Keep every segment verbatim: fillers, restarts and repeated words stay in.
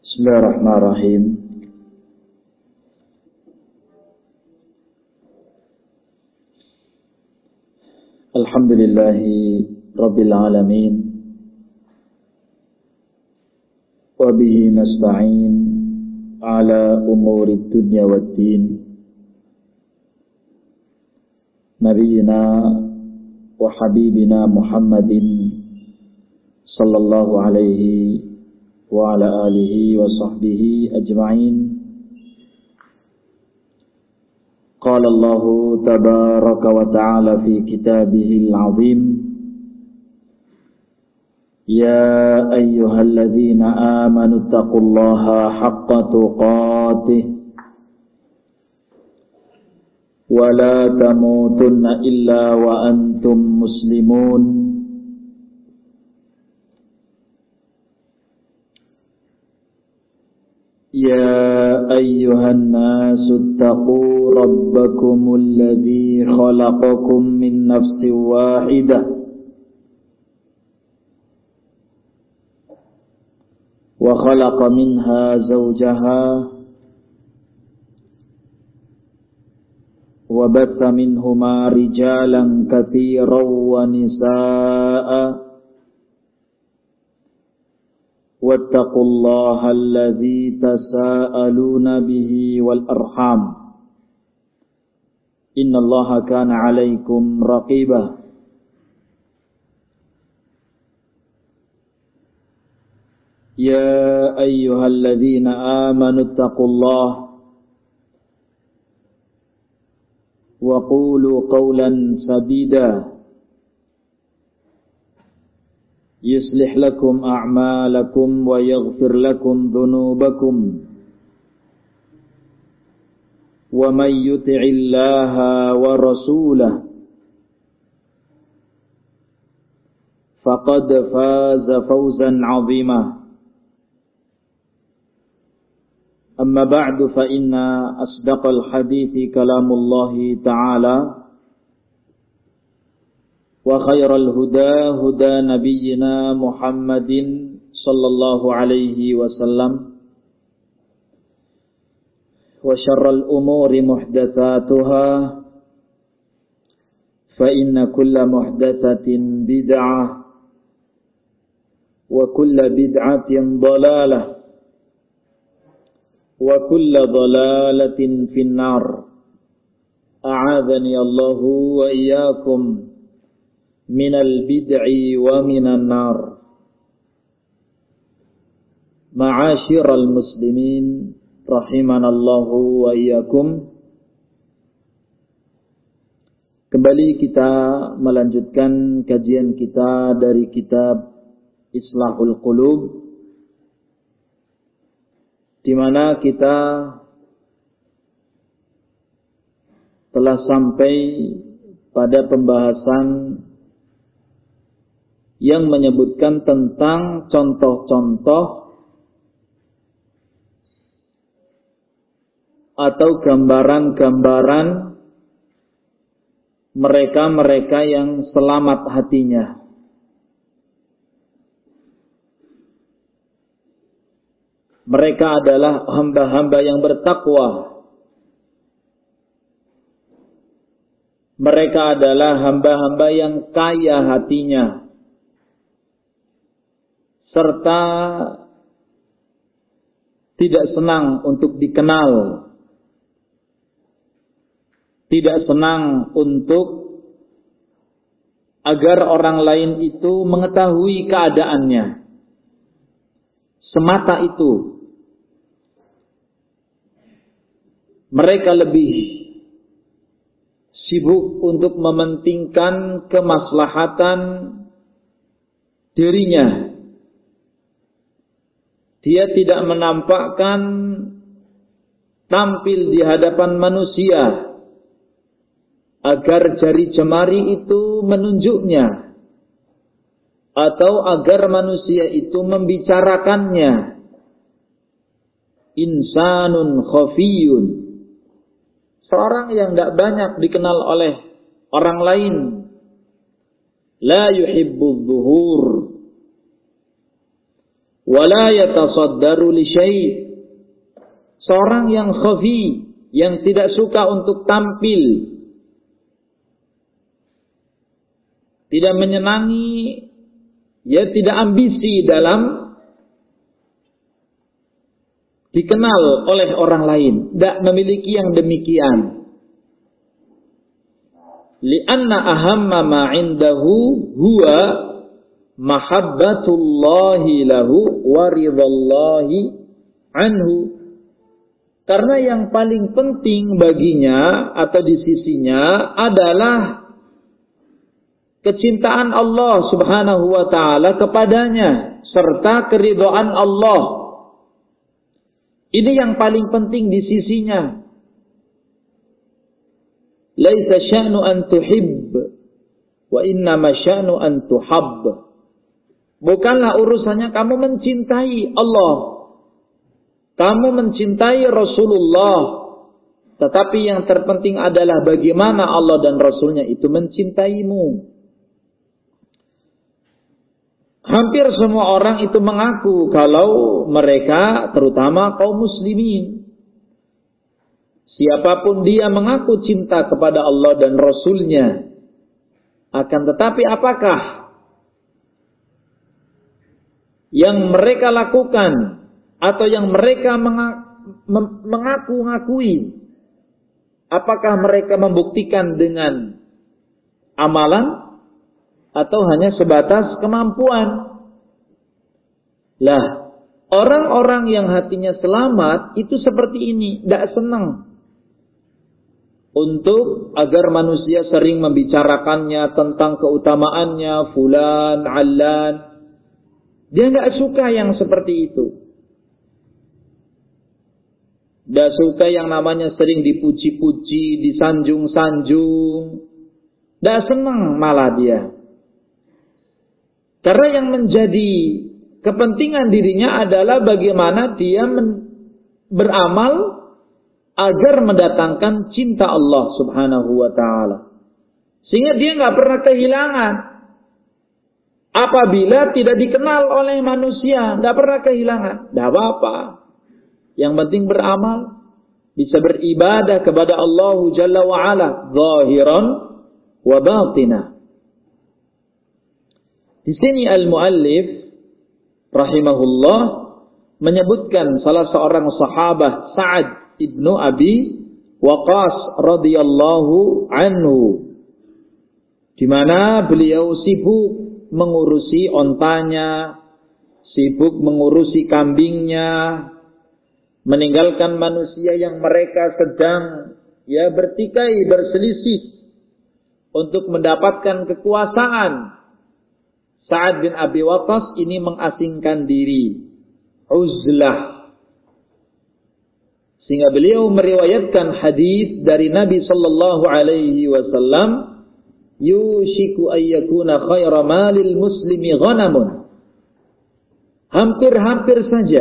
Bismillahirrahmanirrahim. Alhamdulillahi Rabbil Alamin. Wa bihi nasta'in ala umuri dunya waddin. Nabiyyina wa habibina Muhammadin sallallahu alaihi wa ala alihi wa sahbihi ajma'in. Qala Allah tabaraka wa ta'ala fi kitabihil azim. Ya ayyuhalladzina amanu taqullaha haqqa tuqatih wa la tamutunna illa wa antum muslimun. Ya ayyuhan nasu taqu rabbakumul ladzi khalaqakum min nafsin wahidah wa khalaqa minha zawjaha wa batha minhuma rijalan katsiran wa nisaa'a wattaqullaha alladzi tasaaluna bihi wal arham innallaha kana 'alaikum raqiba. Ya ayyuhalladzina amanu taqullaha wa qulu qawlan sadida yuslih lakum a'malakum wa yaghfir lakum dhunubakum wa may yuti'illaha wa rasulahu faqad faza fawzan 'azima. Amma ba'du fa inna asdaqal hadithi kalamullahi ta'ala wa khairal huda huda nabiyyina Muhammadin sallallahu alaihi wasallam wa syarral umuri muhdatsatuha fa inna kulla muhdatsatin bid'ah wa kulla bid'atin dhalalah wa kulla dhalalatin finnar. A'adzani Allahu wa iyyakum minal bid'i wa minan nar. Ma'asyiral muslimin rahimanallahu wa iyyakum. Kembali kita melanjutkan kajian kita dari kitab Islahul Qulub, di mana kita telah sampai pada pembahasan yang menyebutkan tentang contoh-contoh atau gambaran-gambaran mereka-mereka yang selamat hatinya. Mereka adalah hamba-hamba yang bertakwa. Mereka adalah hamba-hamba yang kaya hatinya, serta tidak senang untuk dikenal, tidak senang untuk agar orang lain itu mengetahui keadaannya. Semata itu mereka lebih sibuk untuk mementingkan kemaslahatan dirinya. Dia tidak menampakkan tampil di hadapan manusia agar jari jemari itu menunjuknya, atau agar manusia itu membicarakannya. Insanun khafiyun, seorang yang tidak banyak dikenal oleh orang lain. La yuhibbudz zuhur wala yatasaddaru li syai'. Seorang yang khafi, yang tidak suka untuk tampil, tidak menyenangi, ya tidak ambisi dalam dikenal oleh orang lain, tidak memiliki yang demikian. Lianna ahamma ma indahu huwa mahabbatullahi lahu wa ridallahi anhu. Karena yang paling penting baginya atau di sisinya adalah kecintaan Allah Subhanahu wa taala kepadanya serta keridhaan Allah. Ini yang paling penting di sisinya. Laisa sya'nu an tuhibb wa innama sya'nu an tuhabb. Bukanlah urusannya kamu mencintai Allah, kamu mencintai Rasulullah, tetapi yang terpenting adalah bagaimana Allah dan Rasulnya itu mencintaimu. Hampir semua orang itu mengaku kalau mereka, terutama kaum muslimin, siapapun dia mengaku cinta kepada Allah dan Rasulnya. Akan tetapi apakah yang mereka lakukan atau yang mereka mengaku-ngakui, apakah mereka membuktikan dengan amalan atau hanya sebatas kemampuan? Lah, orang-orang yang hatinya selamat itu seperti ini, tidak senang untuk agar manusia sering membicarakannya tentang keutamaannya, fulan, allan. Dia tidak suka yang seperti itu. Tidak suka yang namanya sering dipuji-puji, disanjung-sanjung. Tidak senang malah dia. Karena yang menjadi kepentingan dirinya adalah bagaimana dia men- beramal agar mendatangkan cinta Allah Subhanahu wa taala. Sehingga dia nggak pernah kehilangan. Apabila tidak dikenal oleh manusia, nggak pernah kehilangan. Tidak apa-apa. Yang penting beramal, bisa beribadah kepada Allah Jalla wa Ala, zahiran wa batinah. Di sini al-muallif rahimahullah menyebutkan salah seorang sahabat Sa'ad ibnu Abi Waqqas radhiyallahu anhu, di mana beliau sibuk mengurusi ontanya, sibuk mengurusi kambingnya, meninggalkan manusia yang mereka sedang ya bertikai, berselisih untuk mendapatkan kekuasaan. Sa'ad bin Abi Waqqas ini mengasingkan diri, uzlah. Sehingga beliau meriwayatkan hadis dari Nabi sallallahu alaihi wasallam, yushiku ayyakuna khaira malil muslimi ghanamun. Hampir-hampir saja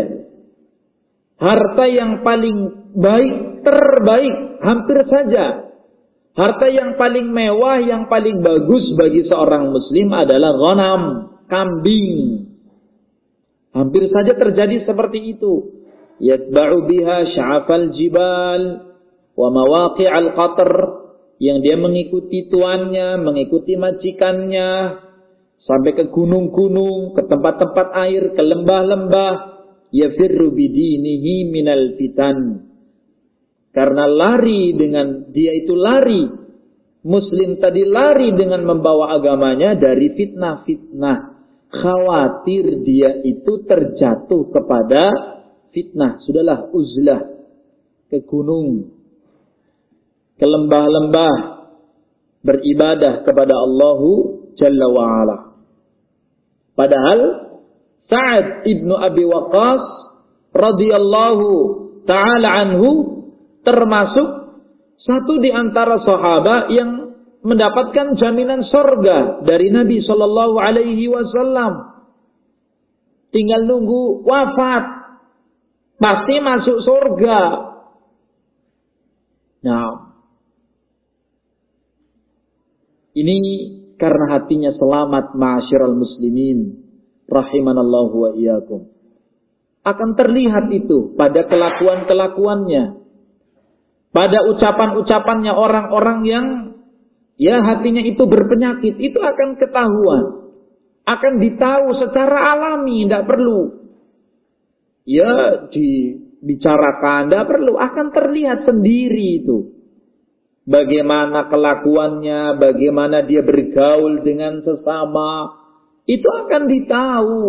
harta yang paling baik, terbaik, hampir saja harta yang paling mewah, yang paling bagus bagi seorang muslim adalah ghanam, kambing. Hampir saja terjadi seperti itu. Yatba'u biha sya'afal jibal wa mawaqi'al qatr, yang dia mengikuti tuannya, mengikuti majikannya sampai ke gunung-gunung, ke tempat-tempat air, ke lembah-lembah. Yafirru bidinihi minal fitan. Karena lari dengan dia itu lari, muslim tadi lari dengan membawa agamanya dari fitnah-fitnah. Khawatir dia itu terjatuh kepada fitnah. Sudahlah, uzlah, ke gunung, ke lembah-lembah, beribadah kepada Allahu Jalla wa'ala. Padahal Sa'ad ibnu Abi Waqqas radhiyallahu ta'ala anhu termasuk satu di antara sahabat yang mendapatkan jaminan surga dari Nabi sallallahu alaihi wasallam. Tinggal nunggu wafat, pasti masuk surga. Nah, ini karena hatinya selamat, ma'asyiral muslimin rahimanallahu wa iyyakum. Akan terlihat itu pada kelakuan-kelakuannya. Pada ucapan-ucapannya orang-orang yang ya hatinya itu berpenyakit. Itu akan ketahuan. Akan ditahu secara alami. Tidak perlu ya dibicarakan. Tidak perlu. Akan terlihat sendiri itu. Bagaimana kelakuannya, bagaimana dia bergaul dengan sesama, itu akan ditahu.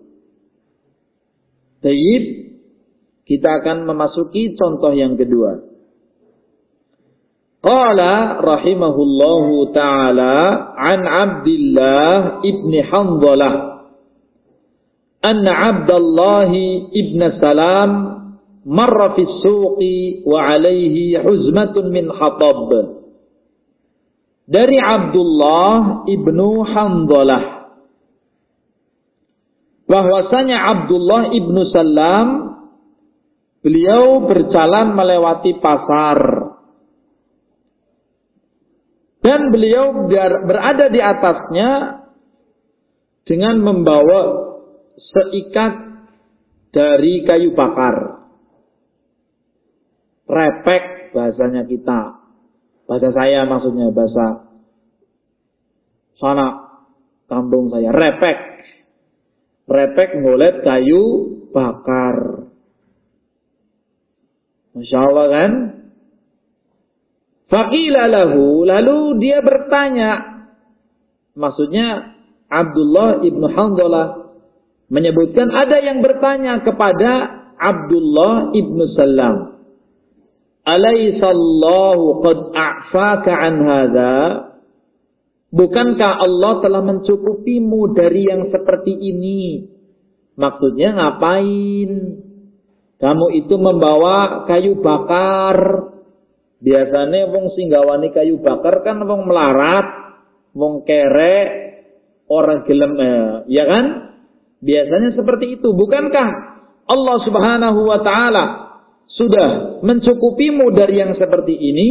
Baik, kita akan memasuki contoh yang kedua. Qala rahimahullahu ta'ala an Abdullah ibni Hanzalah anna Abdullah ibn Salam marra fi suqi wa alaihi huzmatun min hatab. Dari Abdullah ibnu Hanzalah, bahwasanya Abdullah ibnu Salam beliau berjalan melewati pasar dan beliau berada di atasnya dengan membawa seikat dari kayu bakar. Repek bahasanya kita. Bahasa saya maksudnya, bahasa sana kampung saya. Repek. Repek ngolet kayu bakar. Masya Allah kan? Faqila lahu, lalu dia bertanya. Maksudnya Abdullah ibnu Hanzalah menyebutkan ada yang bertanya kepada Abdullah ibnu Salam. Alaihissallahu qad a'faka an hadha? Bukankah Allah telah mencukupimu dari yang seperti ini? Maksudnya ngapain? Kamu itu membawa kayu bakar. Biasanya wong singgawani kayu bakar kan wong melarat, wong kerek, orang gelem, eh, ya kan? Biasanya seperti itu. Bukankah Allah Subhanahu wa taala sudah mencukupimu dari yang seperti ini?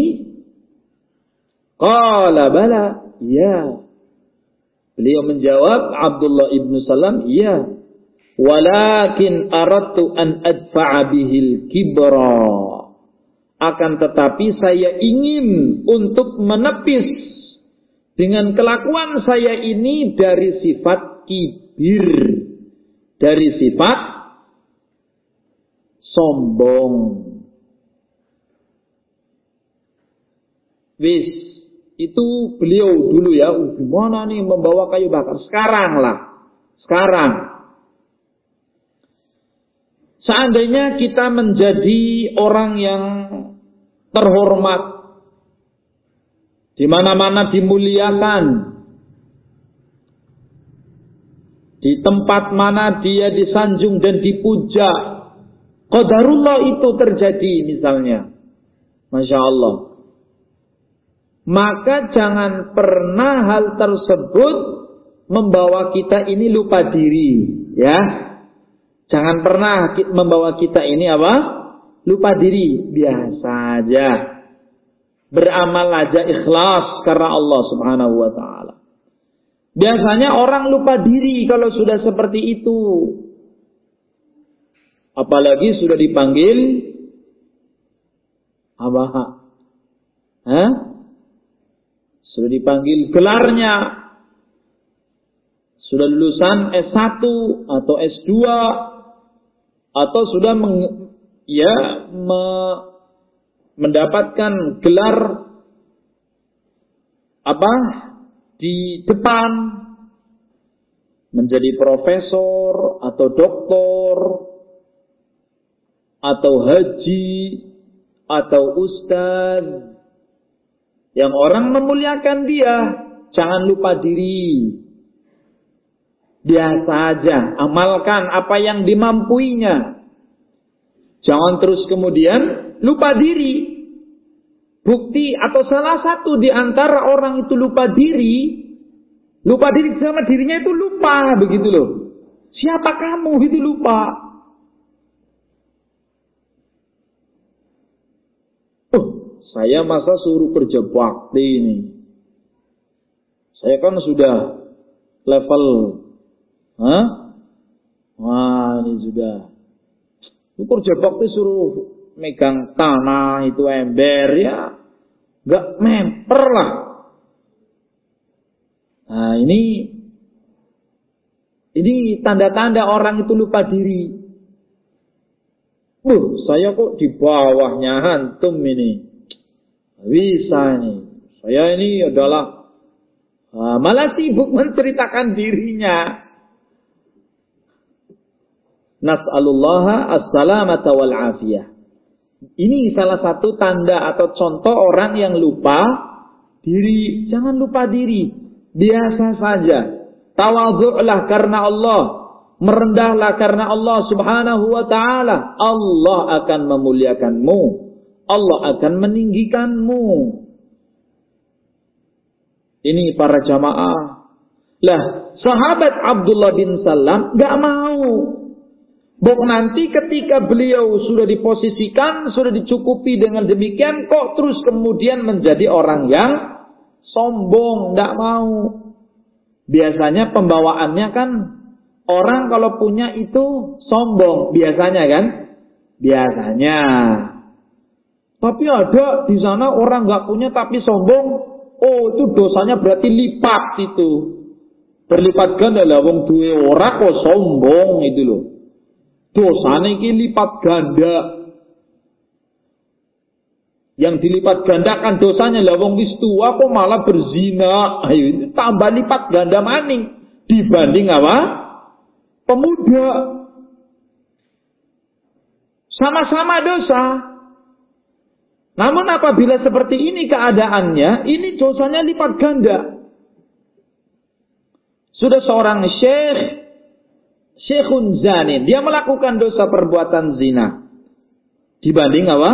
Qala bala, ya. Beliau menjawab, Abdullah ibnu Salam, ya. Walakin aradtu an adfa'a bihil kibra. Akan tetapi saya ingin untuk menepis dengan kelakuan saya ini dari sifat kibir, dari sifat sombong. Wis, itu beliau dulu ya, gimana nih membawa kayu bakar? Sekarang lah, sekarang. Seandainya kita menjadi orang yang terhormat, di mana-mana dimuliakan, di tempat mana dia disanjung dan dipuja, qadarullah itu terjadi misalnya, Masya Allah, maka jangan pernah hal tersebut membawa kita ini lupa diri, ya. Jangan pernah membawa kita ini apa? Lupa diri. Biasa aja. Beramal aja ikhlas karena Allah Subhanahu wa ta'ala. Biasanya orang lupa diri kalau sudah seperti itu. Apalagi sudah dipanggil apa? Hah? Sudah dipanggil gelarnya. Sudah lulusan S satu atau S dua atau sudah meng, ya me, mendapatkan gelar apa di depan, menjadi profesor atau doktor atau haji atau ustaz, yang orang memuliakan dia. Jangan lupa diri. Biasa aja, amalkan apa yang dimampuinya. Jangan terus kemudian lupa diri. Bukti atau salah satu di antara orang itu lupa diri, lupa diri sama dirinya itu lupa, begitu loh. Siapa kamu itu lupa. Oh, saya masa suruh kerja bakti ini. Saya kan sudah level, hah? Wah, ini sudah Syukur jebok itu suruh megang tanah itu ember ya, nggak memper lah. Nah ini ini tanda-tanda orang itu lupa diri. Uh, saya kok di bawahnya hantum ini. Bisa ini. Saya ini adalah uh, malah sibuk menceritakan dirinya. Nas'alullaha as-salamata wal afiyah. Ini salah satu tanda atau contoh orang yang lupa diri. Jangan lupa diri. Biasa saja. Tawadhu'lah karena Allah. Merendahlah karena Allah subhanahu wa ta'ala. Allah akan memuliakanmu. Allah akan meninggikanmu. Ini para jamaah. Lah, sahabat Abdullah bin Salam gak mau. Bok nanti ketika beliau sudah diposisikan, sudah dicukupi dengan demikian, kok terus kemudian menjadi orang yang sombong, gak mau. Biasanya pembawaannya kan, orang kalau punya itu sombong, biasanya kan? Biasanya. Tapi ada di sana orang gak punya tapi sombong, oh itu dosanya berarti lipat itu. Berlipat ganda lah, wong duwe ora kok sombong itu loh. Dosanya iki lipat ganda. Yang dilipat gandakan dosanya lah wong wis tua kok malah berzina. Ayo itu tambah lipat ganda maning dibanding apa? Pemuda. Sama-sama dosa. Namun apabila seperti ini keadaannya, ini dosanya lipat ganda. Sudah seorang syekh, syekhun zanin, dia melakukan dosa perbuatan zina. Dibanding apa?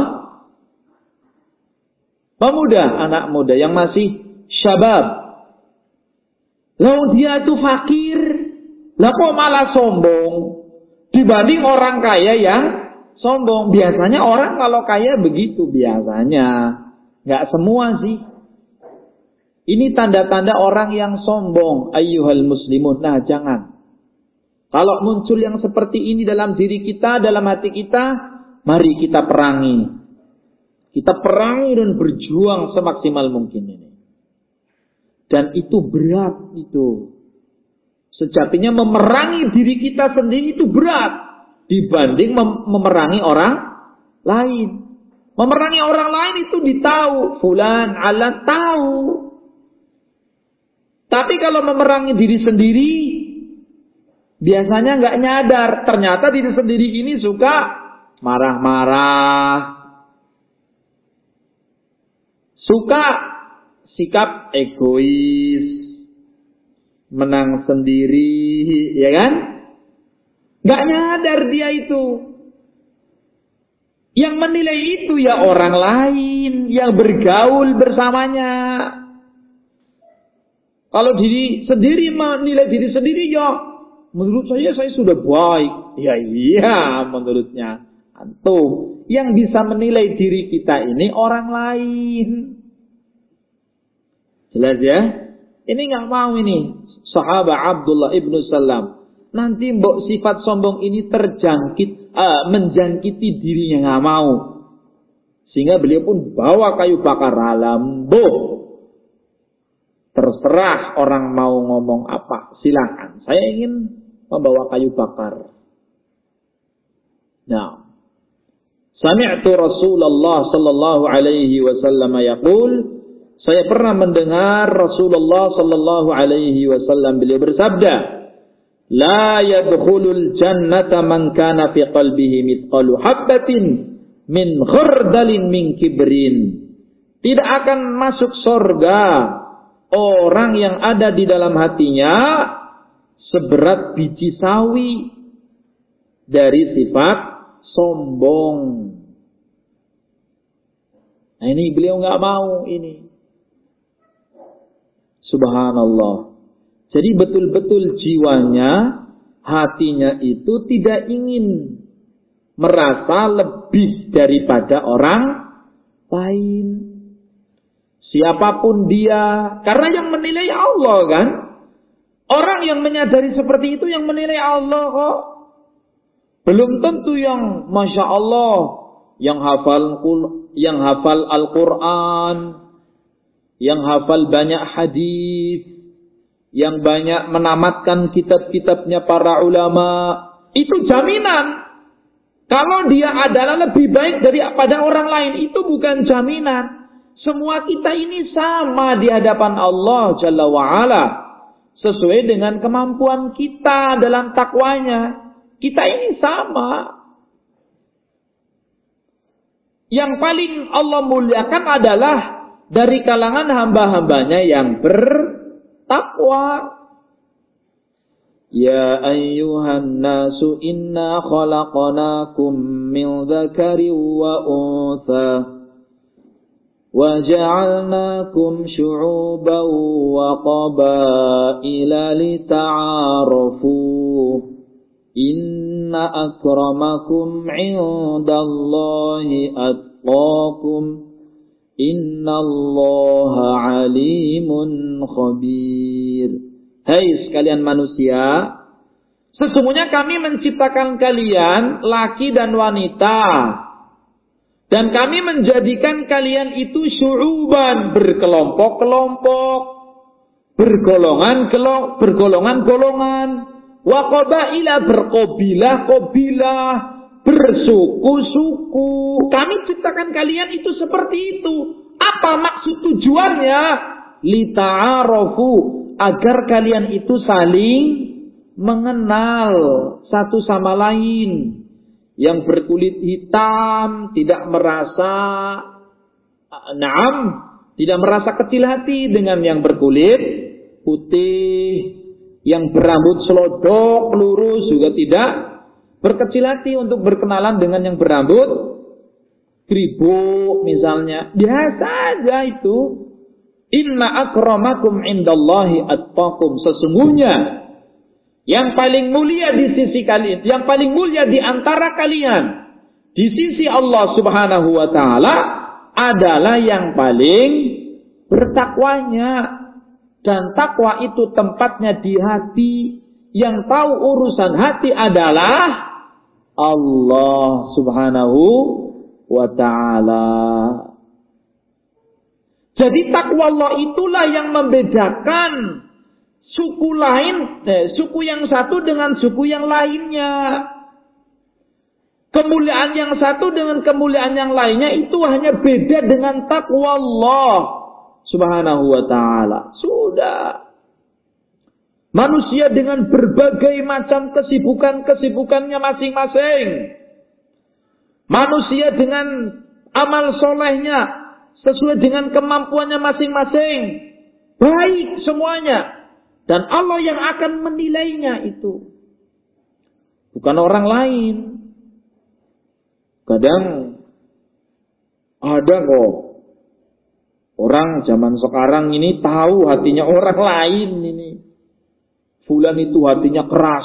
Pemuda, anak muda yang masih syabab. Lalu dia itu fakir. Lah kok malah sombong? Dibanding orang kaya yang sombong. Biasanya orang kalau kaya begitu. Biasanya. Nggak semua sih. Ini tanda-tanda orang yang sombong. Ayyuhal muslimun. Nah jangan. Kalau muncul yang seperti ini dalam diri kita, dalam hati kita, mari kita perangi. Kita perangi dan berjuang semaksimal mungkin ini. Dan itu berat itu. Sejatinya memerangi diri kita sendiri itu berat. Dibanding mem- memerangi orang lain. Memerangi orang lain itu ditahu. Fulan ala tahu. Tapi kalau memerangi diri sendiri, biasanya nggak nyadar. Ternyata diri sendiri ini suka marah-marah. Suka sikap egois. Menang sendiri. Ya kan? Nggak nyadar dia itu. Yang menilai itu ya orang lain. Yang bergaul bersamanya. Kalau diri sendiri menilai diri sendiri ya. Menurut saya saya sudah baik. Ya iya menurutnya. Antum. Yang bisa menilai diri kita ini orang lain. Jelas ya? Ini nggak mau ini. Sahabat Abdullah ibnu Salam. Nanti mbok sifat sombong ini terjangkit. Uh, menjangkiti dirinya nggak mau. Sehingga beliau pun bawa kayu bakar alambuh. Terserah orang mau ngomong apa. Silakan. Saya ingin membawa kayu bakar. Nah. Sami'tu Rasulullah sallallahu alaihi wasallam yaqul. Saya pernah mendengar Rasulullah sallallahu alaihi wasallam beliau bersabda, "La yadkhulul jannata man kana fi qalbihi mithqalu habbatin min khardalin min kibrin." Tidak akan masuk surga orang yang ada di dalam hatinya seberat biji sawi dari sifat sombong. Nah ini beliau nggak mau ini. Subhanallah. Jadi betul-betul jiwanya, hatinya itu tidak ingin merasa lebih daripada orang lain. Siapapun dia. Karena yang menilai Allah kan. Orang yang menyadari seperti itu yang menilai Allah kok. Belum tentu yang Masya Allah, yang hafal yang hafal Al-Quran, yang hafal banyak hadis, yang banyak menamatkan kitab-kitabnya para ulama. Itu jaminan. Kalau dia adalah lebih baik daripada orang lain, itu bukan jaminan. Semua kita ini sama di hadapan Allah Jalla wa'ala. Sesuai dengan kemampuan kita dalam takwanya. Kita ini sama. Yang paling Allah muliakan adalah dari kalangan hamba-hambanya yang bertakwa. Ya ayyuhan nasu inna khalaqnakum min dzakarin wa untha wa ja'alnakum syu'uban wa qabaila lita'arafu inna akramakum 'indallahi atqakum innallaha 'alimun khabir. Hai sekalian manusia, sesungguhnya kami menciptakan kalian laki dan wanita, dan kami menjadikan kalian itu syu'uban, berkelompok-kelompok, bergolongan bergolongan-golongan, wa qabaila, berkobilah-kobilah, bersuku-suku. Kami ciptakan kalian itu seperti itu. Apa maksud tujuannya? Lita'arafu, agar kalian itu saling mengenal satu sama lain. Yang berkulit hitam tidak merasa naam, tidak merasa kecil hati dengan yang berkulit putih. Yang berambut selodok lurus juga tidak berkecil hati untuk berkenalan dengan yang berambut kribo misalnya. Biasa aja itu. Inna akramakum indallahi atqakum. Sesungguhnya yang paling mulia di sisi kalian, yang paling mulia di antara kalian di sisi Allah Subhanahu wa taala adalah yang paling bertakwanya. Dan takwa itu tempatnya di hati. Yang tahu urusan hati adalah Allah Subhanahu wa taala. Jadi takwa Allah itulah yang membedakan suku lain, eh, suku yang satu dengan suku yang lainnya. Kemuliaan yang satu dengan kemuliaan yang lainnya itu hanya beda dengan takwa Allah Subhanahu wa ta'ala. Sudah. Manusia dengan berbagai macam kesibukan-kesibukannya masing-masing. Manusia dengan amal solehnya sesuai dengan kemampuannya masing-masing. Baik semuanya. Dan Allah yang akan menilainya itu. Bukan orang lain. Kadang ada kok orang zaman sekarang ini tahu hatinya orang lain ini. Fulan itu hatinya keras.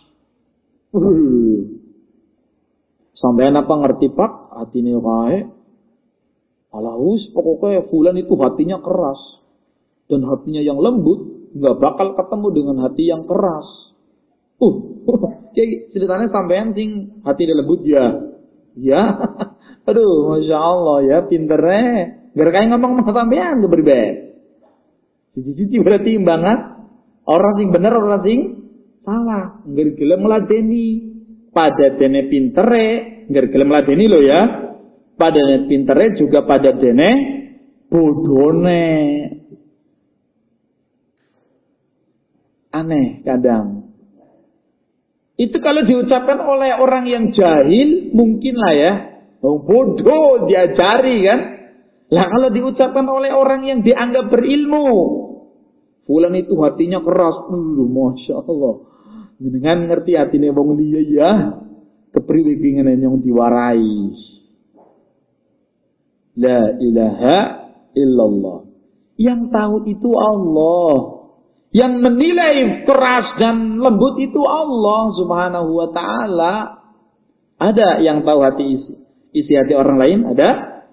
Uh. Sampean apa ngerti Pak? Hatinya kayak alahus pokoknya fulan itu hatinya keras. Dan hatinya yang lembut nggak bakal ketemu dengan hati yang keras. Uh, kayak ceritanya sampean sing hati lembut ya. Ya. Aduh, Masya Allah ya, pinternya. Gak kayak ngomong sama sampean ke berbeda. Cici-cici berarti imbangan. Orang sing bener, orang sing salah. Nggak gelem meladeni. Pada dene pintere, nggak gelem meladeni lo ya. Pada dene pintere juga pada dene bodone. Aneh kadang. Itu kalau diucapkan oleh orang yang jahil, mungkin lah ya. Oh, bodoh diajari kan. Lah kalau diucapkan oleh orang yang dianggap berilmu, fulan itu hatinya keras. Uh, Masya Allah. Dengan ngerti hatinya wong liya ya. Kepriwe yang diwarai. La ilaha illallah. Yang tahu itu Allah. Yang menilai keras dan lembut itu Allah Subhanahu wa ta'ala. Ada yang tahu hati isi. Isi hati orang lain ada?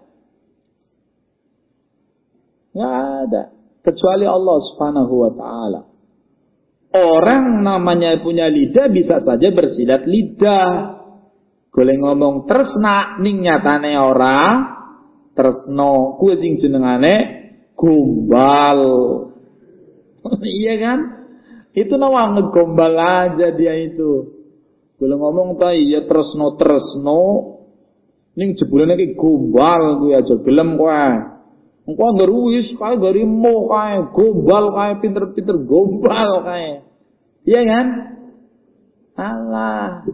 Nggak ada. Kecuali Allah Subhanahu wa ta'ala. Orang namanya punya lidah bisa saja bersilat lidah. Golek ngomong tresna ning nyatane ora tresno, kuwi sing jenengane gombal. Iya kan? Itu nama ngegombal aja dia itu. Golek ngomong ta iya tresno-tresno ning jebulane ki gombal kuwi aja gelem kowe. Engko anggar wis kae garimo kae gombal kae pinter-pinter gombal kae. Iya kan? Allah.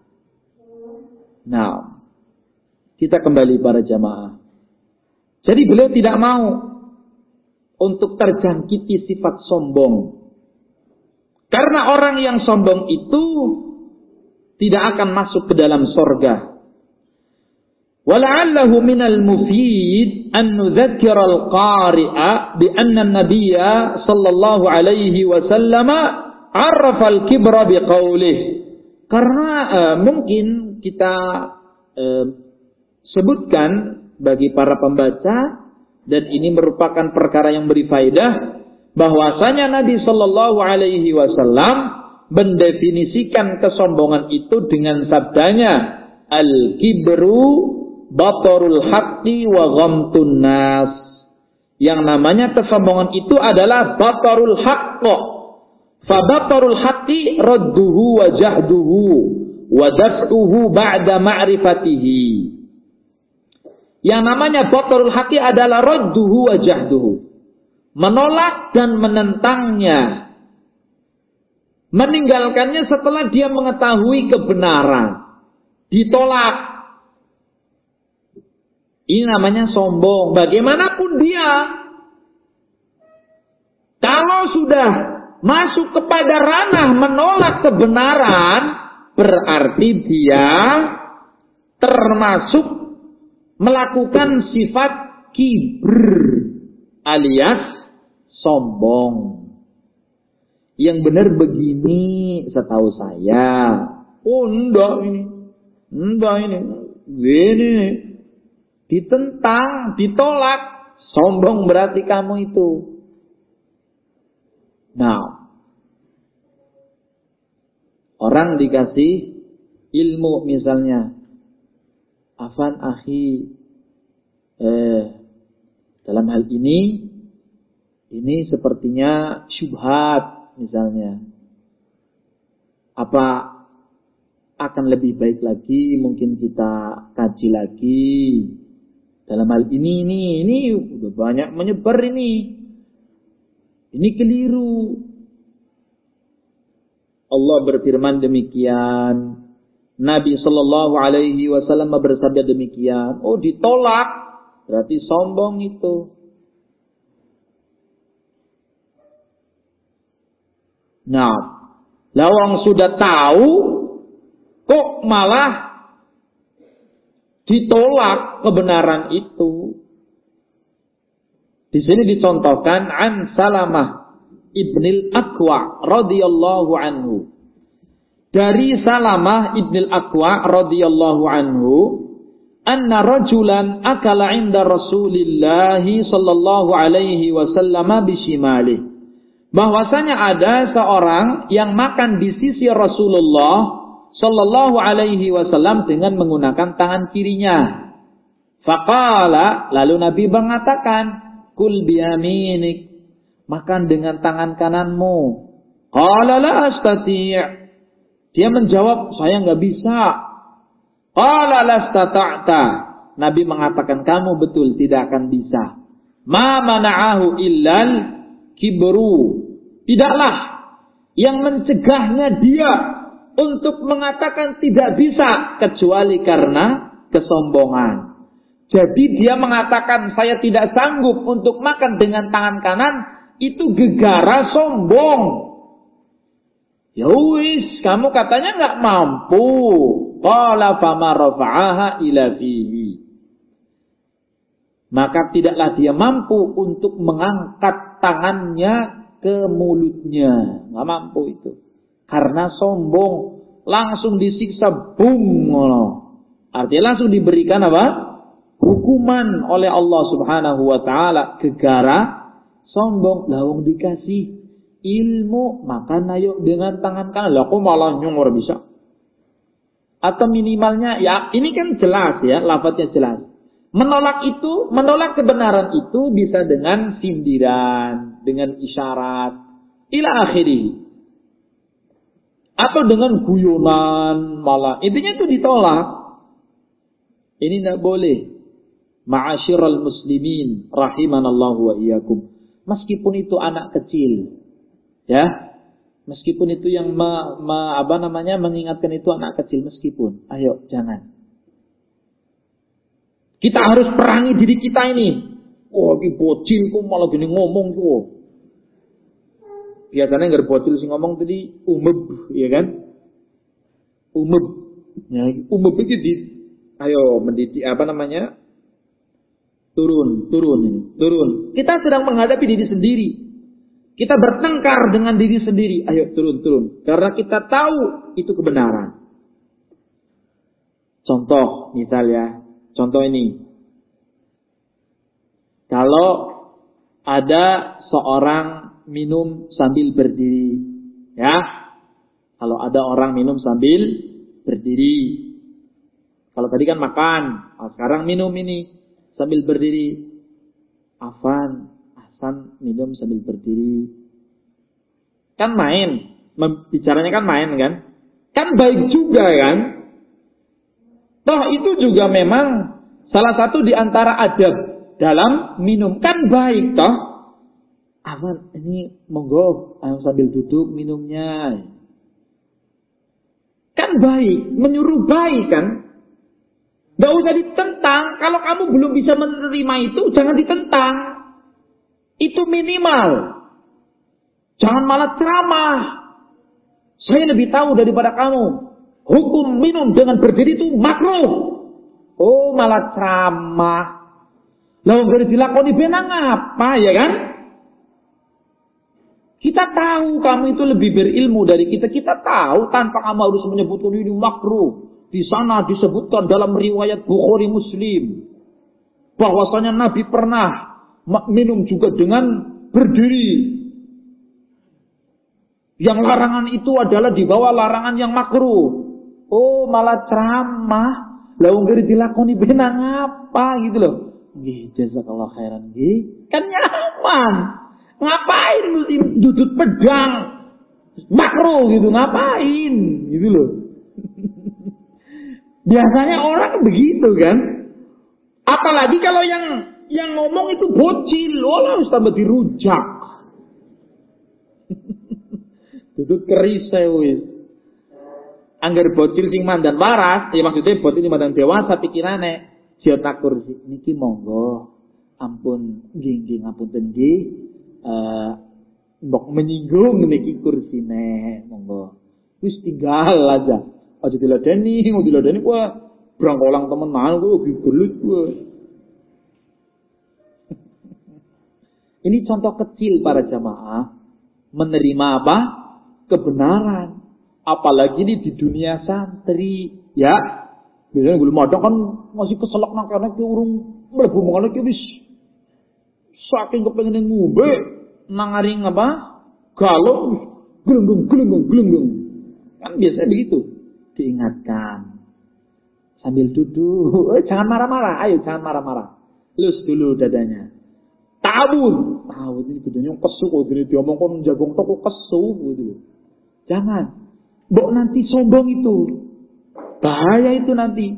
Nah, kita kembali para jamaah. Jadi beliau tidak mau untuk terjangkiti sifat sombong. Karena orang yang sombong itu tidak akan masuk ke dalam sorga. Wala'allahu minal mufid an nudzakkira al-qari'a bi anna an-nabiyya sallallahu alaihi wasallam 'arrafa al-kibra biqaulih. Karena uh, mungkin kita uh, sebutkan bagi para pembaca, dan ini merupakan perkara yang beri faedah, bahwasanya Nabi Shallallahu Alaihi Wasallam mendefinisikan kesombongan itu dengan sabdanya, al-kibru batarul haqqi wa ghamtun nas. Yang namanya kesombongan itu adalah batarul haqqo. Fa batarul haqqi radduhu wa jahduhu wa daf'uhu ba'da ma'rifatihi. Yang namanya batarul haqqi adalah radduhu wa jahduhu. Menolak dan menentangnya. Meninggalkannya setelah dia mengetahui kebenaran. Ditolak. Ini namanya sombong. Bagaimanapun dia. Kalau sudah masuk kepada ranah menolak kebenaran, berarti dia termasuk melakukan sifat kibr alias sombong. Yang benar begini setahu saya. Oh enggak ini. Enggak ini. Gini. Ditentang, ditolak. Sombong berarti kamu itu. Nah, orang dikasih ilmu misalnya, afan akhi, eh, dalam hal ini, ini sepertinya syubhat misalnya. Apa akan lebih baik lagi, mungkin kita kaji lagi. Dalam hal ini, ini, ini udah banyak menyebar ini. Ini keliru. Allah berfirman demikian. Nabi Shallallahu Alaihi Wasallam bersabda demikian. Oh ditolak, berarti sombong itu. Nah, lawang sudah tahu, kok malah ditolak kebenaran itu. Di sini dicontohkan an Salamah ibnil Aqwa radhiyallahu anhu. Dari Salamah ibnil Aqwa radhiyallahu anhu, anna rajulan akala 'inda Rasulillah sallallahu alaihi wasallam bishimali. Bahwasanya ada seorang yang makan di sisi Rasulullah sallallahu alaihi wasallam dengan menggunakan tangan kirinya. Faqala, lalu Nabi mengatakan, kul biyaminik, makan dengan tangan kananmu. Qala la astati'. Dia menjawab, saya enggak bisa. Qala la stata'ta. Nabi mengatakan, kamu betul tidak akan bisa. Ma mana'ahu illal kibru. Tidaklah yang mencegahnya dia untuk mengatakan tidak bisa kecuali karena kesombongan. Jadi dia mengatakan saya tidak sanggup untuk makan dengan tangan kanan, itu gegara sombong. Ya wis, kamu katanya enggak mampu. Qala fama rafa'aha ila fihi. Maka tidaklah dia mampu untuk mengangkat tangannya ke mulutnya. Enggak mampu itu. Karena sombong, langsung disiksa, bung. Artinya langsung diberikan apa? Hukuman oleh Allah Subhanahu wa taala gegara sombong. Lawang dikasih ilmu, makan ayo dengan tangan kanan. Lah kok malah nyungor bisa? Atau minimalnya, ya ini kan jelas ya, lafadznya jelas. Menolak itu, menolak kebenaran itu bisa dengan sindiran, dengan isyarat, ila akhiri. Atau dengan guyonan malah. Intinya itu ditolak. Ini tidak boleh. Ma'asyiral muslimin rahimanallahu wa iyyakum. Meskipun itu anak kecil. Ya. Meskipun itu yang me, me, apa namanya mengingatkan itu anak kecil, meskipun. Ayo, jangan. Kita harus perangi diri kita ini. Wah, oh, ini bocil kok malah gini ngomong tuh. Biasanya nggak bocil sih ngomong tadi umeb, ya kan? Umeb. Ya, umeb itu di ayo mendidik apa namanya? Turun, turun ini, turun. Kita sedang menghadapi diri sendiri. Kita bertengkar dengan diri sendiri. Ayo turun, turun. Karena kita tahu itu kebenaran. Contoh, misalnya, contoh ini. Kalau ada seorang minum sambil berdiri, ya. Kalau ada orang minum sambil berdiri. Kalau tadi kan makan, nah sekarang minum ini sambil berdiri. Afan, Ahsan minum sambil berdiri. Kan main, bicaranya kan main kan? Kan baik juga kan? Toh itu juga memang salah satu di antara adab dalam minum. Kan baik toh. Afan, ini monggo sambil duduk minumnya. Kan baik, menyuruh baik kan? Gak usah ditentang. Kalau kamu belum bisa menerima itu, jangan ditentang. Itu minimal. Jangan malah ceramah. Saya lebih tahu daripada kamu. Hukum minum dengan berdiri itu makruh. Oh, malah ceramah. Lalu gak dilakoni benang apa, ya kan? Kita tahu kamu itu lebih berilmu dari kita. Kita tahu tanpa kamu harus menyebutkan ini makruh. Di sana disebutkan dalam riwayat Bukhari Muslim bahwasanya Nabi pernah minum juga dengan berdiri. Yang larangan itu adalah di bawah larangan yang makruh. Oh, malah ceramah. Lah wong gak dilakoni benang apa gitu loh. Nggih, jazakallahu khairan nggih. Kan nyaman. Ngapain mesti duduk pedang? Makruh gitu, ngapain? Gitu loh. Biasanya orang begitu kan. Apalagi kalau yang yang ngomong itu bocil, walah harus tambah dirujak. Duduk kerisai wis. Angger bocil sing mandan waras, ya maksudnya bocil sing mandan dewasa pikirane, siyo takur niki monggo. Ampun, nggih nggih ngapunten nggih. Eh mbok menyinggung niki kursine, monggo. Wis tinggal aja. Aja diladeni, mau diladeni gua brangkolang temenan gua gelut gua. Ini contoh kecil para jamaah menerima apa? Kebenaran. Apalagi ini di dunia santri, ya. Biasanya belum ada kan masih keselak nang kene ki urung mlebu mengene ki wis saking kepengin ngombe nang aring apa? Galuh glunggung glunggung glunggung. Kan biasanya begitu. Diingatkan sambil duduk, eh, jangan marah-marah, ayo jangan marah-marah, lus dulu dadanya, tabun, tahu ini dadanya kesu, kok gini diomong kon jagung toko kesu, gitu, jangan, mbok nanti sombong itu, bahaya itu nanti,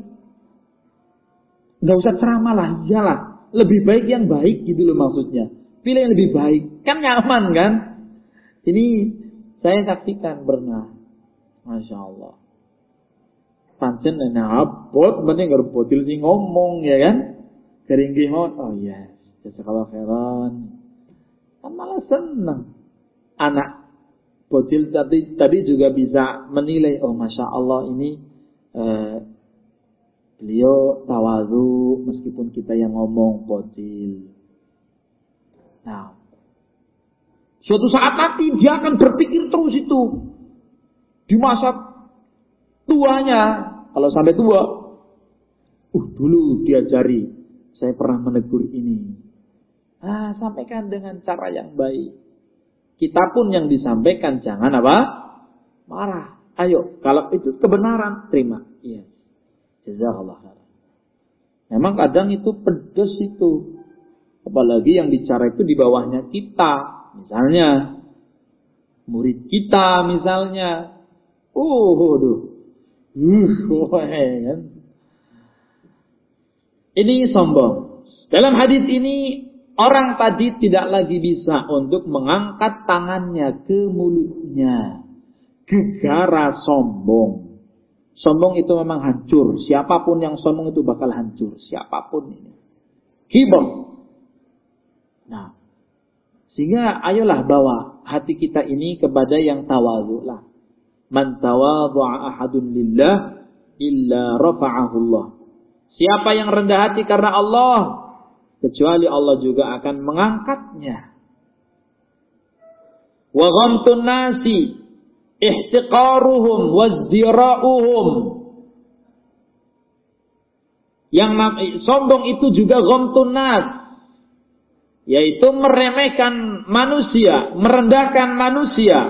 nggak usah ceramah lah, iyalah, lebih baik yang baik gitu loh maksudnya, pilih yang lebih baik, kan nyaman kan, ini saya saksikan pernah, masya Allah. Pancen ana abot mending karo bocil sing ngomong ya kan. Kering gihon, oh yes, jazakallahu khairan. Kan malah seneng. Anak bocil tadi tadi juga bisa menilai, oh masya Allah ini eh, beliau tawadhu meskipun kita yang ngomong bocil. Nah, suatu saat nanti dia akan berpikir terus itu di masa tuanya, kalau sampai tua, uh dulu diajari, saya pernah menegur ini. Ah, sampaikan dengan cara yang baik. Kita pun yang disampaikan jangan apa? Marah. Ayo, kalau itu kebenaran terima. Iya. Jazakallah. Memang kadang itu pedes itu. Apalagi yang bicara itu di bawahnya kita. Misalnya murid kita misalnya. Oh, aduh. Ini sombong. Dalam hadis ini orang tadi tidak lagi bisa untuk mengangkat tangannya ke mulutnya. Gegara sombong. Sombong itu memang hancur. Siapapun yang sombong itu bakal hancur. Siapapun ini. Kibor. Nah. Sehingga ayolah bawa hati kita ini kepada yang tawadhu lah. Man tawadhu'a ahadun lillah illa rafa'ahu Allah. Siapa yang rendah hati karena Allah, kecuali Allah juga akan mengangkatnya. Wa ghamtun nasi ihtiqaruhum wazdira'uhum. Yang sombong itu juga ghamtun nas, yaitu meremehkan manusia, merendahkan manusia.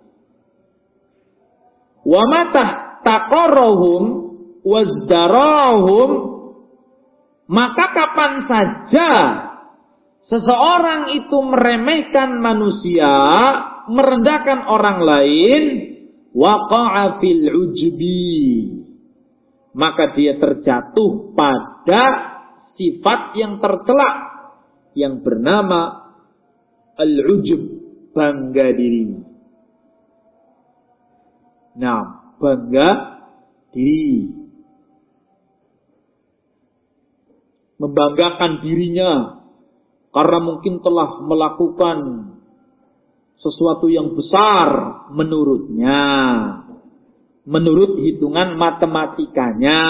Wa matah taqarruhum wazdara'uhum. Maka kapan saja seseorang itu meremehkan manusia, merendahkan orang lain, waqa'a fil ujbi, maka dia terjatuh pada sifat yang tercela yang bernama al-ujub, bangga diri. Nah, bangga diri. Membanggakan dirinya karena mungkin telah melakukan sesuatu yang besar menurutnya, menurut hitungan matematikanya.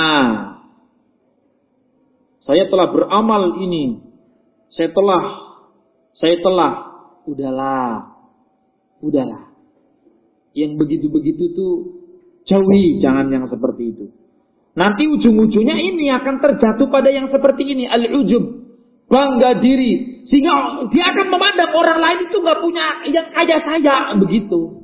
Saya telah beramal ini, saya telah, saya telah, udahlah, udahlah. Yang begitu-begitu tuh jauhi, jangan yang seperti itu. Nanti ujung-ujungnya ini akan terjatuh pada yang seperti ini, al-ujub, bangga diri, sehingga dia akan memandang orang lain itu nggak punya yang kaya saya, begitu.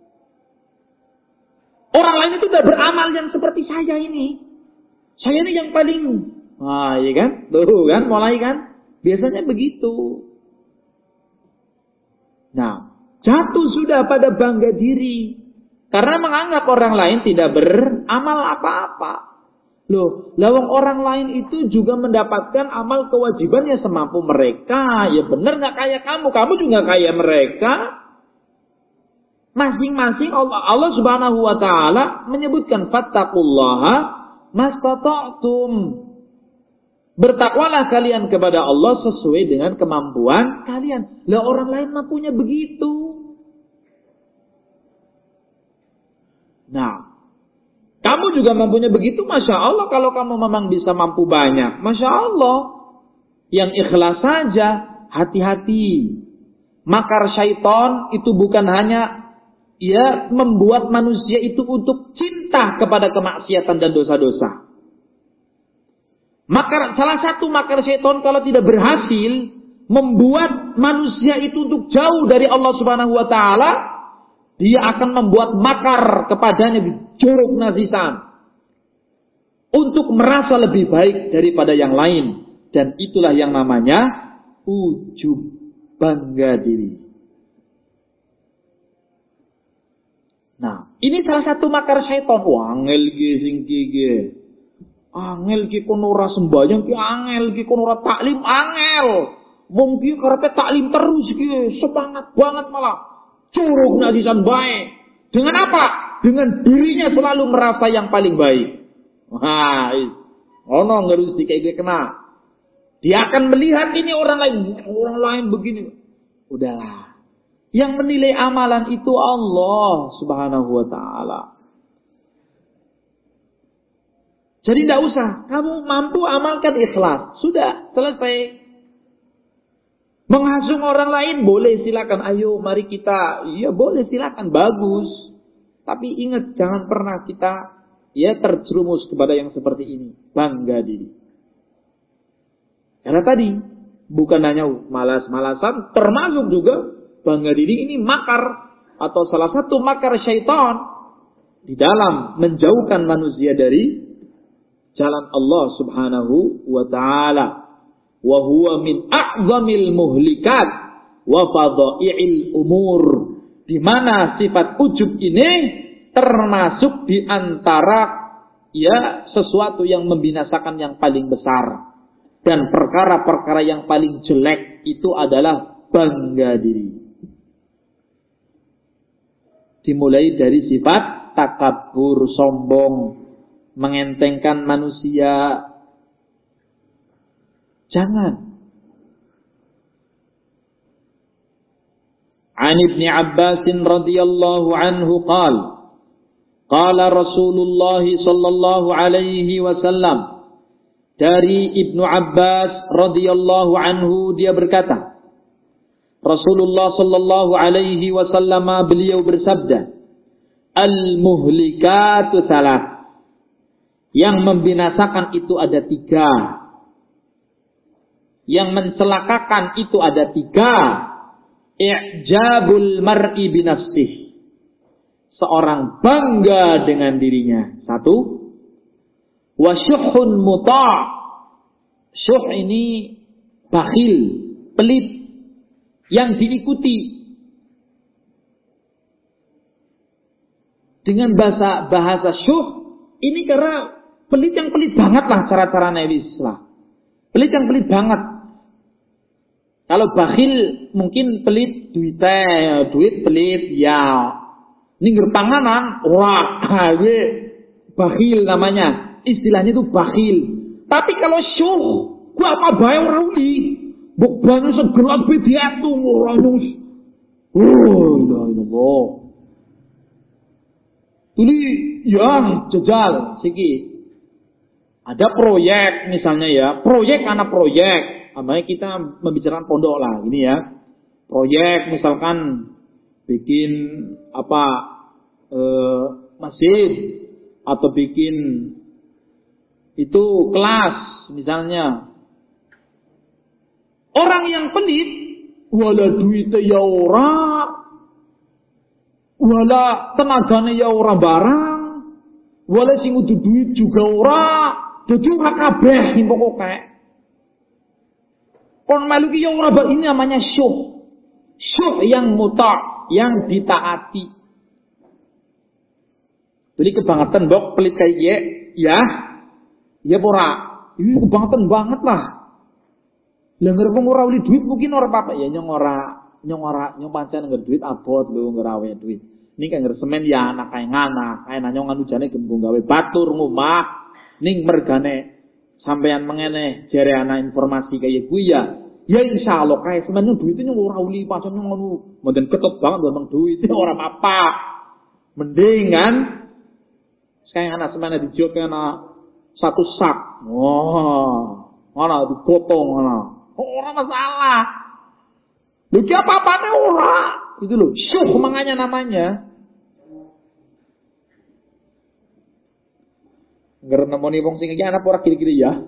Orang lain itu udah beramal yang seperti saya ini, saya ini yang paling, ah iya kan, tuh kan, mulai kan, biasanya begitu. Nah, jatuh sudah pada bangga diri, karena menganggap orang lain tidak beramal apa-apa. Loh, lawang orang lain itu juga mendapatkan amal kewajibannya semampu mereka. Ya benar nggak kayak kamu, kamu juga kayak mereka. Masing-masing Allah, Allah Subhanahu wa taala menyebutkan fattaqullaha mastata'tum. Bertakwalah kalian kepada Allah sesuai dengan kemampuan kalian. Lah orang lain mampunya begitu. Nah, kamu juga mampunya begitu, Masya Allah. Kalau kamu memang bisa mampu banyak, Masya Allah. Yang ikhlas saja, hati-hati. Makar syaitan itu bukan hanya ya membuat manusia itu untuk cinta kepada kemaksiatan dan dosa-dosa. Makar, salah satu makar syaitan kalau tidak berhasil membuat manusia itu untuk jauh dari Allah Subhanahu wa taala, dia akan membuat makar kepadanya di jorok nasisan untuk merasa lebih baik daripada yang lain, dan itulah yang namanya ujub, bangga diri. Nah, ini salah satu makar syaitan. Wah, angel ki sing ki. Angel ki kono ora sembahyang ki, angel ki kono ora taklim, angel. Wong ki karepe taklim terus ki, semangat banget malah. Curug nasisan baik. Dengan apa? Dengan dirinya selalu merasa yang paling baik. Wah, ono ngerus dikai kena. Dia akan melihat ini orang lain, orang lain begini. Udahlah. Yang menilai amalan itu Allah Subhanahu wa taala. Jadi tidak usah, kamu mampu amalkan ikhlas. Sudah, selesai. Menghasung orang lain boleh, silakan. Ayo mari kita, ya boleh silakan, bagus. Tapi ingat, jangan pernah kita ya terjerumus kepada yang seperti ini, bangga diri. Karena tadi bukan hanya malas-malasan, termasuk juga bangga diri ini makar atau salah satu makar syaitan di dalam menjauhkan manusia dari jalan Allah Subhanahu wa taala. Wa huwa min a'zamil muhlikat wa fadha'i'il umur. Di mana sifat ujub ini termasuk di antara ya sesuatu yang membinasakan yang paling besar, dan perkara-perkara yang paling jelek itu adalah bangga diri. Dimulai dari sifat takabur, sombong, mengentengkan manusia. Jangan. An Ibnu Abbas radhiyallahu anhu qala qala Rasulullah sallallahu alaihi wasallam, dari Ibnu Abbas radhiyallahu anhu dia berkata, Rasulullah sallallahu alaihi wasallam beliau bersabda, al-muhlikatu salat, yang membinasakan itu ada tiga, yang mencelakakan itu ada tiga. I'jabul mar'i binafsih, seorang bangga dengan dirinya. Satu. Wa syuhun muta', syuh ini bakhil, pelit, yang diikuti. Dengan bahasa bahasa syuh ini karena pelit yang pelit banget lah cara-cara Nabi lah. Pelit yang pelit banget. Kalau bakhil mungkin pelit duitnya, duit pelit ya. Ningger panganan ora, gue bakhil namanya. Istilahnya itu bakhil. Tapi kalau syuh, gua apa bae ora uli. Mbok banyu segelas be diatung ora nus. Oh, la ilallah. Ini ya jajal siki. Ada proyek misalnya ya, proyek anak proyek. Namanya kita membicarakan pondok lah, gini ya. Proyek misalkan bikin apa eh, masjid atau bikin itu kelas misalnya. Orang yang pelit, wala duitnya ya ora, wala tenagane ya ora barang, wala sing kudu duit juga ora, dadi ora kabeh sing pokoke. Kon melu ki ya ora, ini namanya syuh. Syuh yang muta', yang ditaati. Jadi kebangetan mbok pelit kayak ye, ya. Ya ora. Ini kebangetan banget lah. Lah ngerep ora uli duit mungkin ora apa-apa ya, nyong ora, nyong ora, nyong pancen ngger duit abot lho ngerawe duit. Ini kan ngger semen ya anak kae ngana, kae nanyong anu jane genggo gawe batur ngomah. Ning mergane sampean mengene jere ana informasi kaya kuwi ya. Ya insyaallah kae semen duite nyong ora uli pancen nyong ngono. Mboten ketut banget ngomong duit ora apa-apa. Mending kan kayak anak semen dijok ana satu sak. Wah, ana digotong ana. Ora masalah. Lho ki apa-apane ora. Itu lho, syuh manganya namanya. Ngger nemoni wong sing iki ana ora kiri-kiri ya.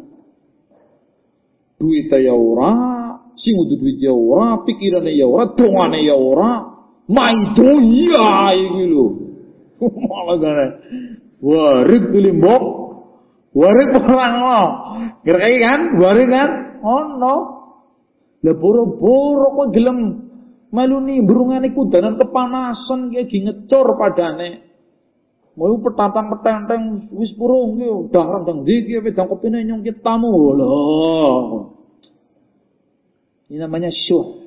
Duit ya ora, sing kudu duit ya ora, pikirane ya ora, dongane ya ora. Maido iya iki lho. Malah gane. Warik limbok. Warik perang lo. Ngerti kan? Warik kan? Oh no. Lah boro-boro kok gelem melu nimbrungane kudanan kepanasan ki lagi ngecor padane. Mau petantang-petenteng wis purung ki udah rendang ndi ki wedang kopine nyong ki tamu lho. Ini namanya syuh.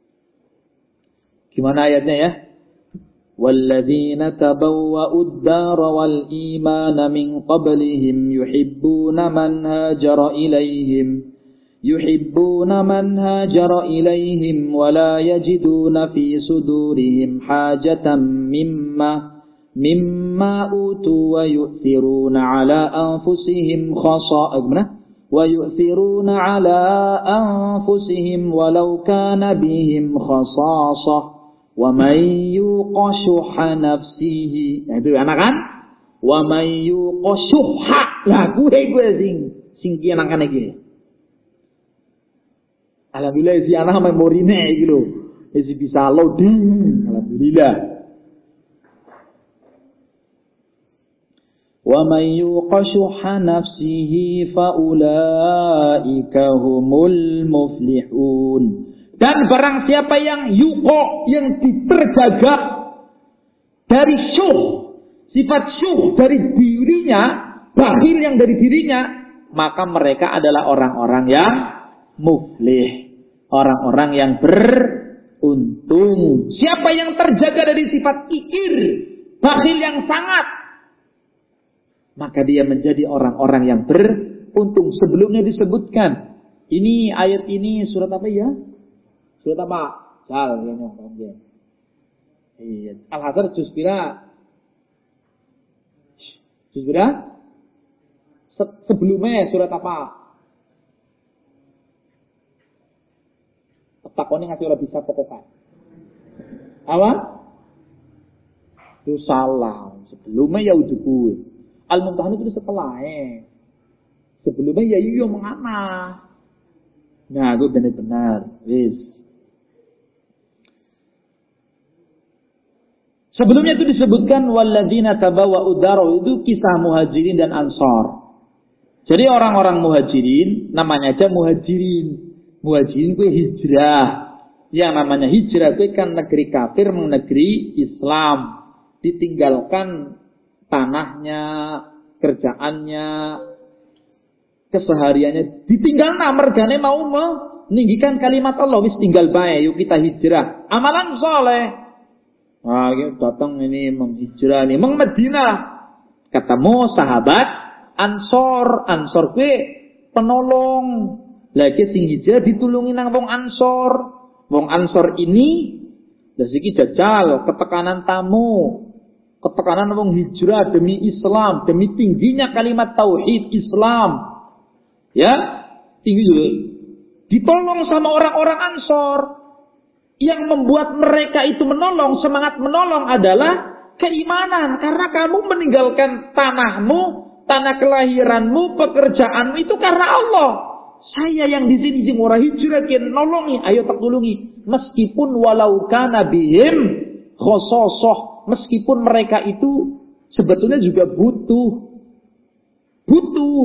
Gimana ayatnya ya? وَالَّذِينَ تَبَوَّأُوا الدَّارَ وَالْإِيمَانَ مِنْ قَبْلِهِمْ يُحِبُّونَ مَنْ هَاجَرَ إِلَيْهِمْ يُحِبُّونَ مَنْ هَاجَرَ إِلَيْهِمْ وَلَا يَجِدُونَ فِي صُدُورِهِمْ حَاجَةً مِمَّا مِمَّا أُوتُوا وَيُؤْثِرُونَ عَلَى أَنفُسِهِمْ خَصَائِصَ وَيُؤْثِرُونَ عَلَى أَنفُسِهِمْ وَلَوْ كَانَ بِهِمْ خَصَاصَةٌ وَمَن يُوقَ شُحَّ نَفْسِهِ. Nah itu anak kan? وَمَن يُوقَ شُحَّ. Lah gue gue sing sing ki anak-anak iki. Alhamdulillah si anak memorine iki lho. Wis bisa loading. Alhamdulillah. Wa may yuqa syuhha nafsihi fa ulaika humul muflihun. Dan barang siapa yang yuqa, yang terjaga dari syuh, sifat syuh dari dirinya, bakhil yang dari dirinya, maka mereka adalah orang-orang yang muflih, orang-orang yang beruntung. Siapa yang terjaga dari sifat kikir, bakhil yang sangat, maka dia menjadi orang-orang yang beruntung. Sebelumnya disebutkan, ini ayat ini surat apa ya? Surat apa? Jal, ya, ya. Iya. Al-Hasr juz pira? Juz pira? Sebelumnya surat apa? Takone ngasih ora bisa pokoknya. Apa? Itu salah. Sebelumnya ya udah gue. Al-Mumtahan itu setelahnya. Sebelumnya ya iya mengana. Nah, gue benar-benar. Wis. Sebelumnya itu disebutkan walladzina tabawwa'ud dar, itu kisah Muhajirin dan Ansar. Jadi orang-orang Muhajirin namanya aja Muhajirin. Muhajirin itu hijrah. Yang namanya hijrah itu kan negeri kafir menegeri Islam. Ditinggalkan tanahnya, kerjaannya, kesehariannya. Ditinggal nah mergane mau meninggikan kalimat Allah. Wis tinggal bae, yuk kita hijrah. Amalan soleh. Nah, datang ini menghijrah nih, meng Madinah. Ketemu sahabat Ansor, Ansor kuwi penolong. Lagi sing hijrah ditulungi nang wong Ansor. Wong Ansor ini lha iki jajal ketekanan tamu, ketekanan wong hijrah demi Islam, demi tingginya kalimat tauhid Islam. Ya, tinggi juga. Ditolong sama orang-orang Ansor. Yang membuat mereka itu menolong, semangat menolong adalah keimanan. Karena kamu meninggalkan tanahmu, tanah kelahiranmu, pekerjaanmu itu karena Allah. Saya yang di sini sing ora hijrah ken nolongi, ayo tak tulungi. Meskipun walau kana bihim khososoh, meskipun mereka itu sebetulnya juga butuh. Butuh.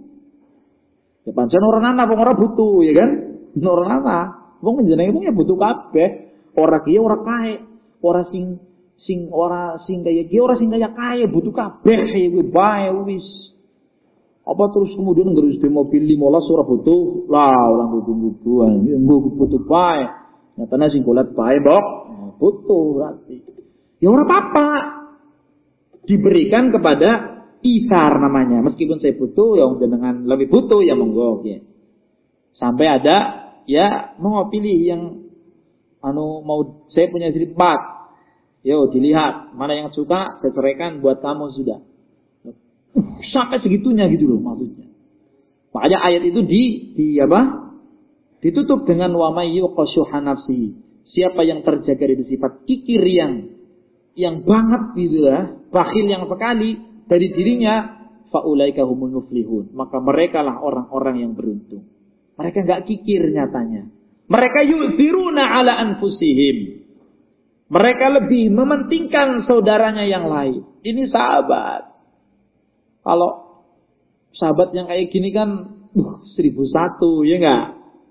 Ya pancen orang anak wong ora butuh, ya kan? Orang anak, wong jenenge wong ya butuh kabeh. Ora kiye ora kae, ora sing sing ora sing kaya kiye ora sing kaya kae, butuh kabeh kaya kuwi bae wis. Apa terus kemudian ngerus di mobil lima belas ora butuh. Lah ora butuh-butuh, nggo butuh bae. Nyatane sing golet bae, Mbok. Butuh berarti. Ya ora apa-apa. Diberikan kepada isar namanya. Meskipun saya butuh, ya dengan lebih butuh ya monggo ya. Sampai ada ya mau pilih yang anu mau saya punya istri empat. Yo dilihat mana yang suka saya ceraikan buat kamu sudah. Sampai segitunya gitu loh maksudnya. Makanya ayat itu di di apa? Ditutup dengan wa may yuqashuha nafsi. Siapa yang terjaga dari sifat kikir yang yang banget gitu ya, bakhil yang sekali dari dirinya, faulaika humul muflihun. Maka merekalah orang-orang yang beruntung. Mereka enggak kikir nyatanya. Mereka yu'thiruna ala anfusihim. Mereka lebih mementingkan saudaranya yang lain. Ini sahabat. Kalau sahabat yang kayak gini kan uh, seribu satu, ya enggak?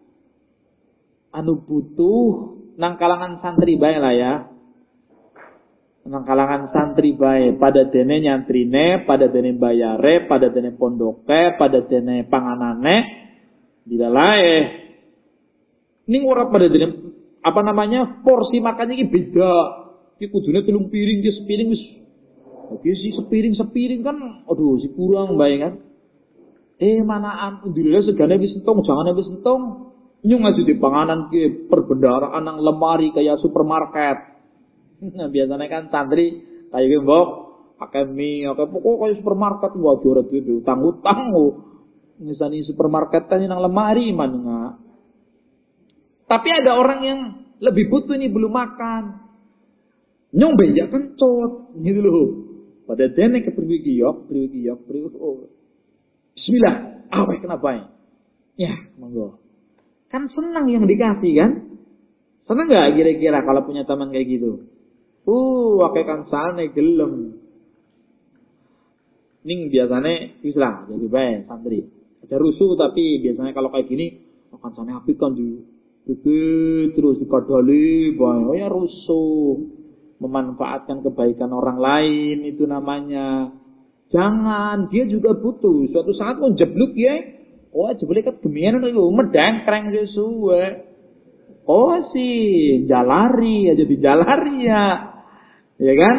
Anu butuh nang kalangan santri bae lah ya. Nang kalangan santri bae pada dene nyantrine, pada dene bayare, pada dene pondoke, pada dene panganane dilalae. Ning ora pada dene apa namanya? Porsi makannya iki beda. Iki kudune telung piring, iki sepiring wis. Oke sih sepiring-sepiring kan aduh si kurang bae kan. Eh manaan alhamdulillah segane wis entung, jangan wis entung. Nyung ngasih di panganan ke perbendaraan nang lemari kayak supermarket. Nah, biasanya kan santri kayak gembok pakai mie, pakai pokok kayak supermarket gua juara duit utang-utang lo. Misalnya supermarket tadi nang lemari mana? Tapi ada orang yang lebih butuh ini belum makan. Nyong bejak kencot gitu loh. Pada dene ke perwiki yok, perwiki yok, perwiki oh. Bismillah, awet kenapa ya? Monggo. Kan senang yang dikasih kan? Senang nggak kira-kira kalau punya teman kayak gitu? Uh, pakai kancane gelem. Ning biasanya islah jadi baik santri. Ada rusuh tapi biasanya kalau kayak gini akan sana api kan di terus dikadali baik. Oh ya rusuh, memanfaatkan kebaikan orang lain itu namanya. Jangan, dia juga butuh. Suatu saat mau jeblok ya. Oh jeblok kat gemian itu medang kreng sesuai. Oh sih jalari aja dijalari ya, ya kan?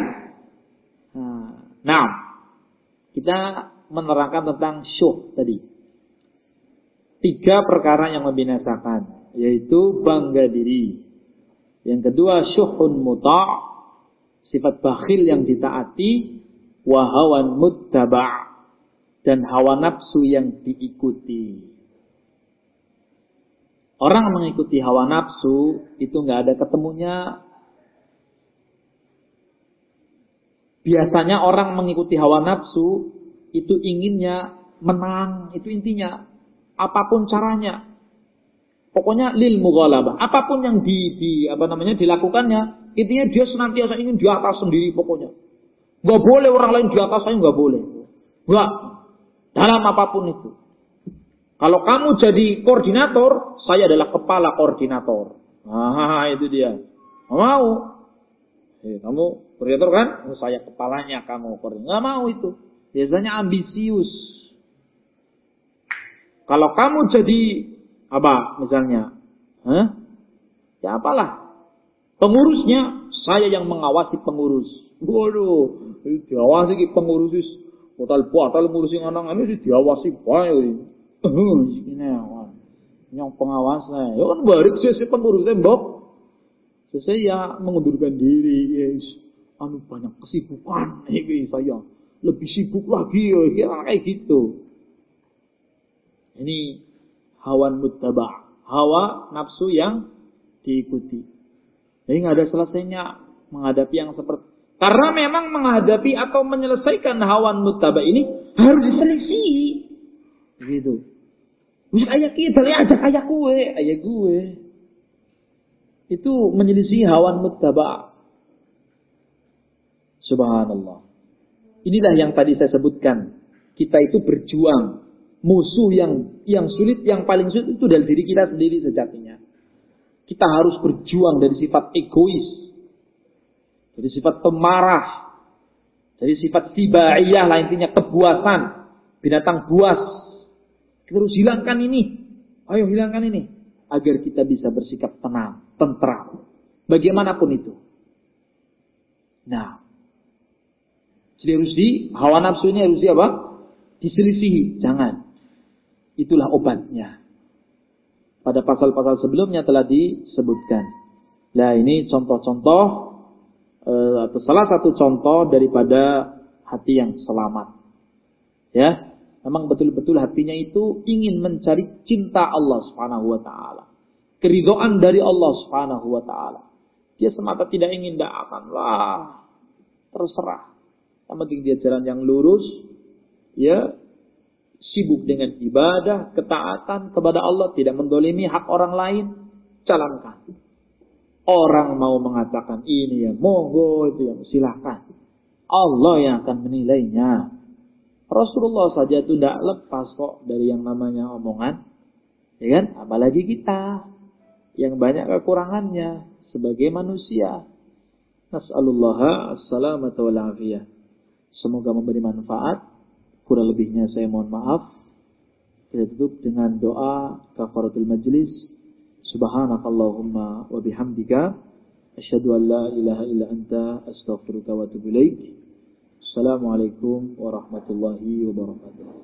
Nah, kita menerangkan tentang syuh tadi. Tiga perkara yang membinasakan, yaitu bangga diri. Yang kedua syuhun muta', sifat bakhil yang ditaati, wa hawan muttaba', dan hawa nafsu yang diikuti. Orang mengikuti hawa nafsu itu nggak ada ketemunya. Biasanya orang mengikuti hawa nafsu itu inginnya menang, itu intinya. Apapun caranya. Pokoknya lil mughalabah. Apapun yang di, di apa namanya dilakukannya, intinya dia senantiasa ingin di atas sendiri pokoknya. Enggak boleh orang lain di atas saya, enggak boleh. Enggak. Dalam apapun itu. Kalau kamu jadi koordinator, saya adalah kepala koordinator. Ah, itu dia. Nggak mau. Eh, kamu koordinator kan? Oh, saya kepalanya, kamu koordinator. Nggak mau itu. Biasanya ambisius. Kalau kamu jadi apa misalnya? Hah? Ya apalah. Pengurusnya, saya yang mengawasi pengurus. Waduh, diawasi ki pengurus wis batal-batal ngurusi anak ini diawasi bae. Eh, ini yang pengawasnya. Ya kan barik sih pengurusnya mbok. Saya ya mengundurkan diri, yes. Anu banyak kesibukan, ini saya lebih sibuk lagi, ya kayak gitu. Ini hawan muttaba', hawa nafsu yang diikuti. Jadi nggak ada selesainya menghadapi yang seperti. Karena memang menghadapi atau menyelesaikan hawan muttaba' ini harus diselesaikan, gitu. Wis ayah kita, ajak ayah gue, ayah gue. Itu menyelisih hawan muttaba'. Subhanallah. Inilah yang tadi saya sebutkan. Kita itu berjuang. Musuh yang yang sulit, yang paling sulit itu dari diri kita sendiri sejatinya. Kita harus berjuang dari sifat egois. Dari sifat pemarah. Dari sifat sibaiyah lah intinya, kebuasan. Binatang buas. Kita harus hilangkan ini. Ayo hilangkan ini. Agar kita bisa bersikap tenang, tentram. Bagaimanapun itu. Nah. Jadi harus di, hawa nafsu ini harus di apa? Diselisihi. Jangan. Itulah obatnya. Pada pasal-pasal sebelumnya telah disebutkan. Nah ini contoh-contoh. Eh, atau salah satu contoh daripada hati yang selamat. Ya. Memang betul-betul hatinya itu ingin mencari cinta Allah Subhanahu wa taala. Keridhaan dari Allah Subhanahu wa taala. Dia semata tidak ingin akan lah terserah. Yang penting dia jalan yang lurus, ya, sibuk dengan ibadah, ketaatan kepada Allah, tidak mendolimi hak orang lain, jalankan. Orang mau mengatakan ini ya, monggo itu ya, silahkan. Allah yang akan menilainya. Rasulullah saja itu tidak lepas kok dari yang namanya omongan. Ya kan? Apalagi kita yang banyak kekurangannya sebagai manusia. Nas'alullaha as-salamata wal afiyah. Semoga memberi manfaat. Kurang lebihnya saya mohon maaf. Kita tutup dengan doa kafaratul majlis. Subhanakallahumma wa bihamdika asyhadu an la ilaha illa anta astaghfiruka wa atubu ilaik. Assalamualaikum warahmatullahi wabarakatuh.